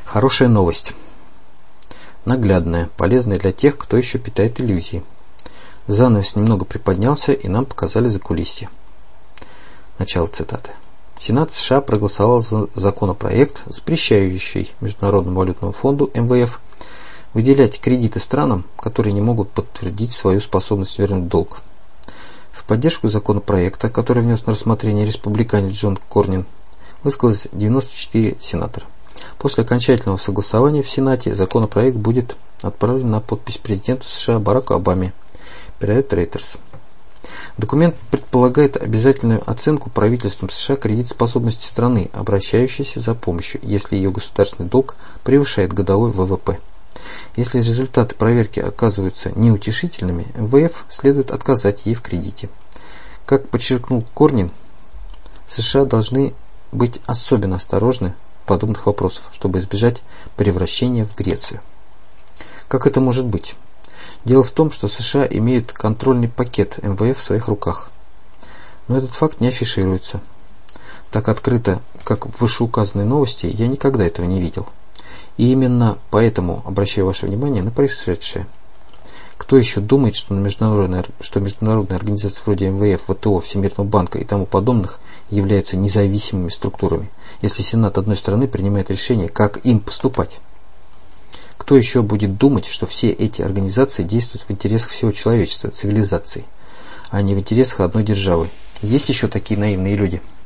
Хорошая новость. Наглядная, полезная для тех, кто еще питает иллюзии. Занавес немного приподнялся, и нам показали закулисье. Начало цитаты. Сенат США проголосовал за законопроект, запрещающий Международному валютному фонду МВФ выделять кредиты странам, которые не могут подтвердить свою способность вернуть долг. В поддержку законопроекта, который внес на рассмотрение республиканец Джон Корнин, высказалось 94 сенатора. После окончательного согласования в Сенате законопроект будет отправлен на подпись президенту США Бараку Обаме, передает Reuters. Документ предполагает обязательную оценку правительством США кредитоспособности страны, обращающейся за помощью, если ее государственный долг превышает годовой ВВП. Если результаты проверки оказываются неутешительными, МВФ следует отказать ей в кредите. Как подчеркнул Корнин, США должны быть особенно осторожны в подобных вопросах, чтобы избежать превращения в Грецию. Как это может быть? Дело в том, что США имеют контрольный пакет МВФ в своих руках. Но этот факт не афишируется. Так открыто, как в вышеуказанной новости, я никогда этого не видел. И именно поэтому обращаю ваше внимание на происшедшее. Кто еще думает, что международные организации вроде МВФ, ВТО, Всемирного банка и тому подобных являются независимыми структурами, если Сенат одной страны принимает решение, как им поступать? Кто еще будет думать, что все эти организации действуют в интересах всего человечества, цивилизации, а не в интересах одной державы? Есть еще такие наивные люди?